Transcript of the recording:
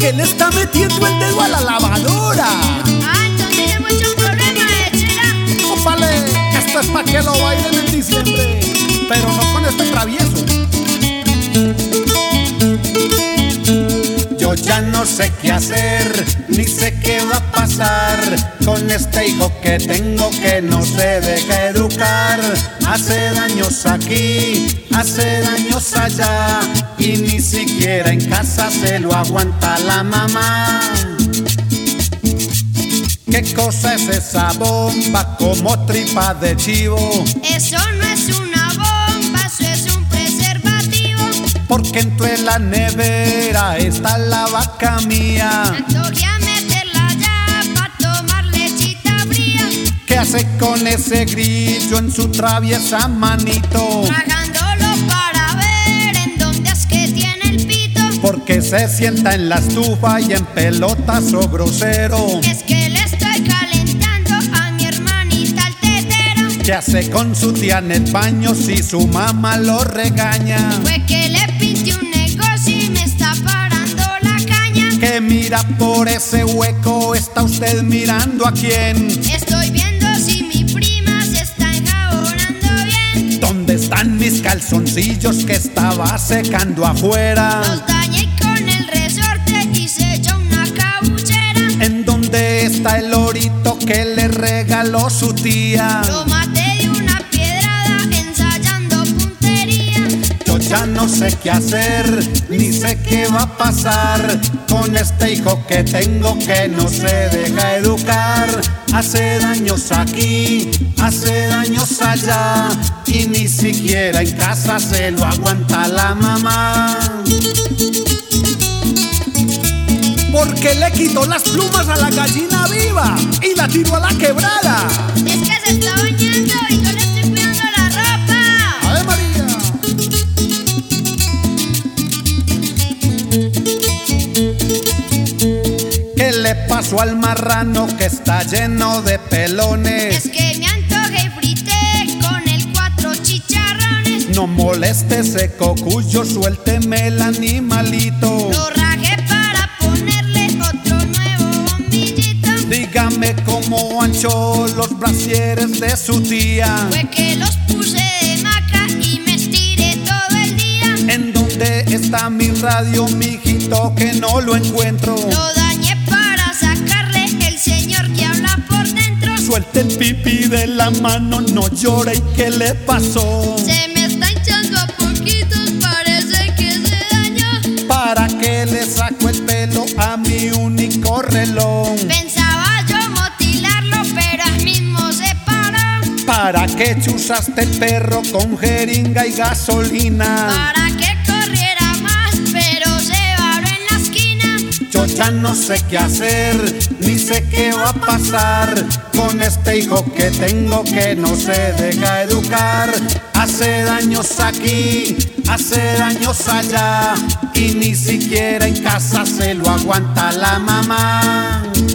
porque le está metiendo el dedo a la lavadora. Ah, entonces ya mucho problema, Chela. Ópale, esto es pa' que lo bailen en diciembre, pero no con este travieso. Yo ya no sé qué hacer, ni sé qué va a pasar con este hijo que tengo que no se deja educar. Hace daños aquí, hace daños allá, y ni siquiera en casa se lo aguanta la mamá. ¿Qué cosa es esa bomba como tripa de chivo? Eso no es una bomba, eso es un preservativo. Porque entre la nevera está la vaca mía. Antojé a meterla ya pa' tomar lechita fría. ¿Qué hace con ese grillo en su traviesa manito? Bajándolo para ver en dónde es que tiene el pito. Porque se sienta en la estufa y en pelotazo grosero. Es que le estoy calentando a mi hermanita el tetero. ¿Qué hace con su tía en el baño si su mamá lo regaña? Fue que le pinté un negocio y me está parando la caña. ¿Qué mira por ese hueco? ¿Está usted mirando a quién? Estoy viendo si mi prima se está enjabonando bien. ¿Dónde están mis calzoncillos que estaba secando afuera? Los dañé con el resorte y se echó una cabuchera. ¿En dónde está el lorito que le regaló su tía? Lo maté de una piedrada ensayando puntería. Yo ya no sé qué hacer, ni sé qué va a pasar con este hijo que tengo que no se deja educar. Hace daños aquí, hace daños allá, y ni siquiera en casa se lo aguanta la mamá. Porque le quitó las plumas a la gallina viva y la tiró a la quebrada. Es que se está bañando y yo le estoy cuidando la ropa. ¡Ave María! ¿Qué le pasó al marrano que está lleno de pelones? Es que me antojé y frité con el 4 chicharrones. No moleste ese cocuyo, suélteme el animalito. Lo rajé para ponerle otro nuevo bombillito. Dígame cómo anchó los brasieres de su tía. Fue que los puse de maca y me estiré todo el día. ¿En dónde está mi radio, mijito, que no lo encuentro? Lo dañé para sacarle el señor que habla por dentro. Suelte el pipí de la mano, no llore. ¿Y qué le pasó? Se me está hinchando a poquitos, parece que se dañó. ¿Para qué le saco el pelo a mi único reloj? Pensaba yo mutilarlo, pero al mismo se paró. ¿Para qué chuzaste el perro con jeringa y gasolina? Para que corriera más, pero se varó en la esquina. Yo ya no sé qué hacer, ni sé qué va a pasar con este hijo que tengo que no se deja educar. Hace daños aquí, hace daños allá, y ni siquiera en casa se lo aguanta la mamá.